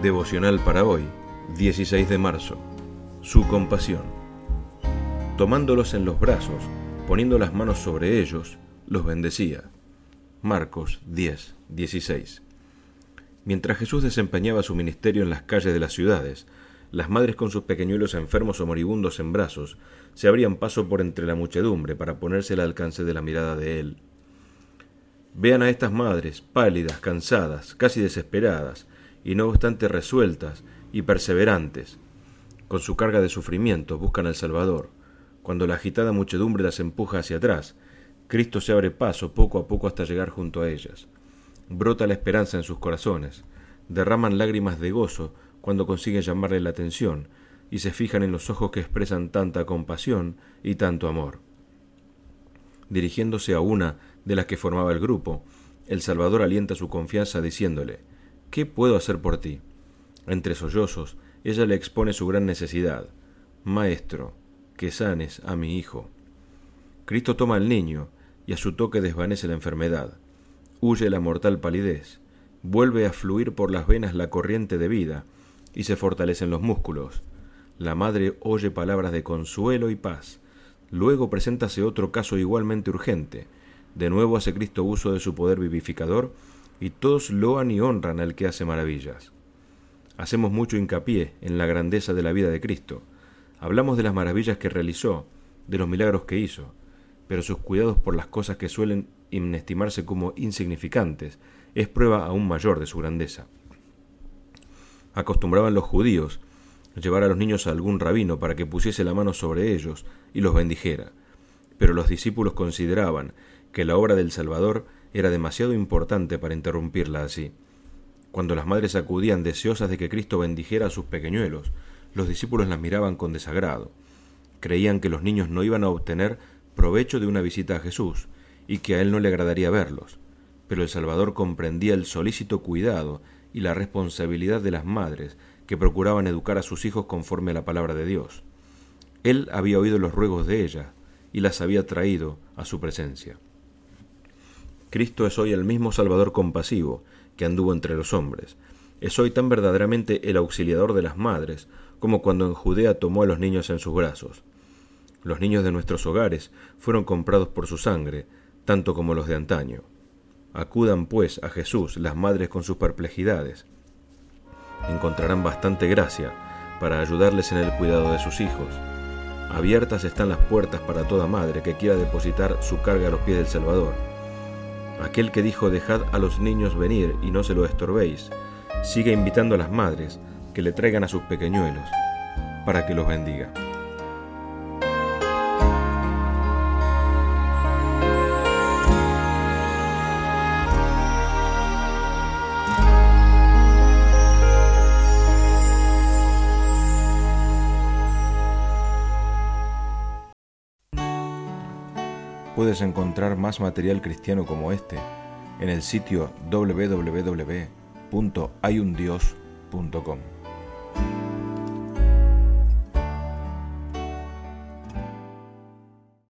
Devocional para hoy, 16 de marzo. Su compasión. Tomándolos en los brazos, poniendo las manos sobre ellos, los bendecía. Marcos 10, 16. Mientras Jesús desempeñaba su ministerio en las calles de las ciudades, las madres con sus pequeñuelos enfermos o moribundos en brazos se abrían paso por entre la muchedumbre para ponerse al alcance de la mirada de él. Vean a estas madres, pálidas, cansadas, casi desesperadas, y no obstante resueltas y perseverantes. Con su carga de sufrimiento buscan al Salvador. Cuando la agitada muchedumbre las empuja hacia atrás, Cristo se abre paso poco a poco hasta llegar junto a ellas. Brota la esperanza en sus corazones, derraman lágrimas de gozo cuando consiguen llamarle la atención y se fijan en los ojos que expresan tanta compasión y tanto amor. Dirigiéndose a una de las que formaba el grupo, el Salvador alienta su confianza diciéndole: ¿Qué puedo hacer por ti? Entre sollozos, ella le expone su gran necesidad. Maestro, que sanes a mi hijo. Cristo toma al niño y a su toque desvanece la enfermedad. Huye la mortal palidez. Vuelve a fluir por las venas la corriente de vida y se fortalecen los músculos. La madre oye palabras de consuelo y paz. Luego preséntase otro caso igualmente urgente. De nuevo hace Cristo uso de su poder vivificador y todos loan y honran al que hace maravillas. Hacemos mucho hincapié en la grandeza de la vida de Cristo. Hablamos de las maravillas que realizó, de los milagros que hizo, pero sus cuidados por las cosas que suelen inestimarse como insignificantes es prueba aún mayor de su grandeza. Acostumbraban los judíos llevar a los niños a algún rabino para que pusiese la mano sobre ellos y los bendijera, pero los discípulos consideraban que la obra del Salvador era demasiado importante para interrumpirla así. Cuando las madres acudían deseosas de que Cristo bendijera a sus pequeñuelos, los discípulos las miraban con desagrado. Creían que los niños no iban a obtener provecho de una visita a Jesús y que a él no le agradaría verlos, pero el Salvador comprendía el solícito cuidado y la responsabilidad de las madres que procuraban educar a sus hijos conforme a la palabra de Dios. Él había oído los ruegos de ellas y las había traído a su presencia. Cristo es hoy el mismo Salvador compasivo que anduvo entre los hombres. Es hoy tan verdaderamente el auxiliador de las madres como cuando en Judea tomó a los niños en sus brazos. Los niños de nuestros hogares fueron comprados por su sangre, tanto como los de antaño. Acudan, pues, a Jesús las madres con sus perplejidades. Encontrarán bastante gracia para ayudarles en el cuidado de sus hijos. Abiertas están las puertas para toda madre que quiera depositar su carga a los pies del Salvador. Aquel que dijo: dejad a los niños venir y no se lo estorbéis, sigue invitando a las madres que le traigan a sus pequeñuelos para que los bendiga. Puedes encontrar más material cristiano como este en el sitio www.hayundios.com.